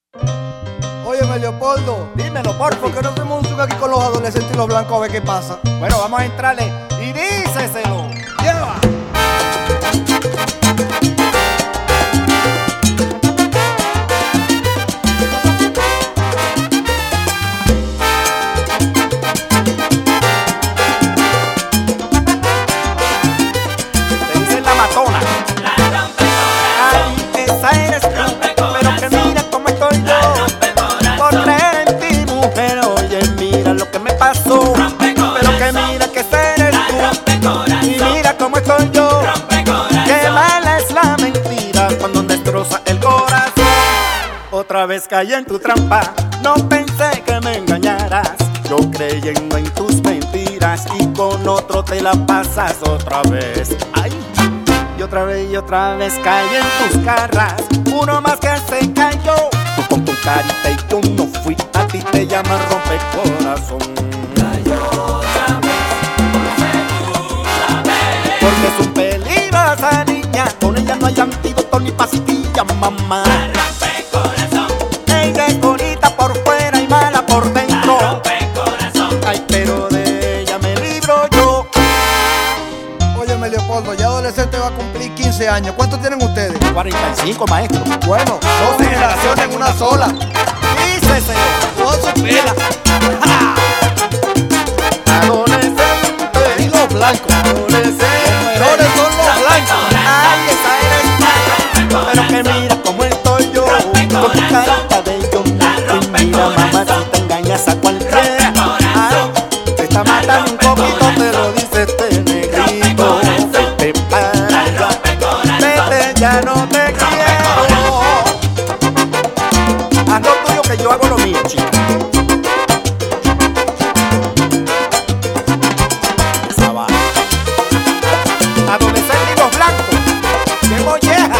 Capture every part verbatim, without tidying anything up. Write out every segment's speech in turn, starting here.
Óyeme, Leopoldo, dímelo, por ¿por qué no hacemos un zoom aquí con los adolescentes y los blancos a ver qué pasa? Bueno, vamos a entrarle y díceselo. ¡Lleva! Te dicen la matona. Ay, esa eres tú, pero que mira cómo estoy yo. Por creer en ti, mujer, oye, mira lo que me pasó. Pero que mira que esa eres tú, y mira cómo estoy yo. Qué mala es la mentira cuando destroza el corazón. Otra vez caí en tu trampa, no pensé que me engañaras. Yo creyendo en tus mentiras y con otro te la pasas otra vez. Ay, y otra vez y otra vez caí en tus garras. Uno más que se cayó. Tú con tu carita y yo no fui. A ti te llaman rompecorazón. Cayó otra vez, por segunda vez. Porque es un peligro esa niña. Con ella no hay antídoto ni pastilla, mamá. Ella es bonita por fuera y mala por dentro. Ay, pero de ella me libro yo. Óyeme, Leopoldo, ya adolescente va a cumplir quince años. ¿Cuántos tienen ustedes? cuarenta y cinco, maestro. Bueno, dos generaciones en una sola. Dícese. Toda su pela. Adolescente. Y los blancos. Adolescente. Mejores son los blancos. Ay, esa eres tú. Pero que mira cómo estoy yo. Con tu carita de yo. Y mira, mamá, si te engañas a cualquiera. Ay, te está matando un poquito, te lo dice este negrito. Vete para allá. Vete, ya no te quiero. Haz lo tuyo que yo hago lo mío, chica. Esa va. Adolescente y los blancos. ¡Qué molleja!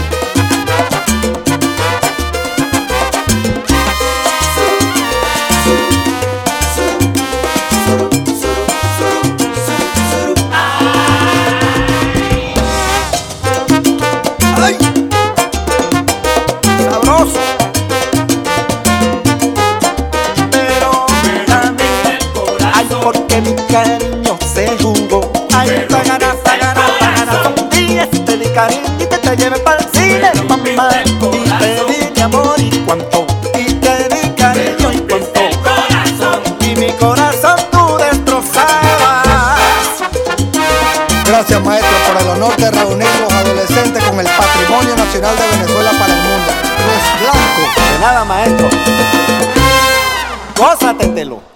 ¡Ay! ¡Sabroso! Pero mira mi corazón. Ay, porque mi cariño se jugó. Ay, pagana, pagana, pagana. Son días y te di cariño y te, te llevé para el cine, mamá. Y te di mi amor y cuánto. Y te di cariño y cuánto. Y mi corazón tú destrozabas. Gracias, maestro, por el honor de reunir los adolescentes con el patrimonio nacional de Venezuela para el mundo. Los blancos. De nada, maestro. Gózatelo.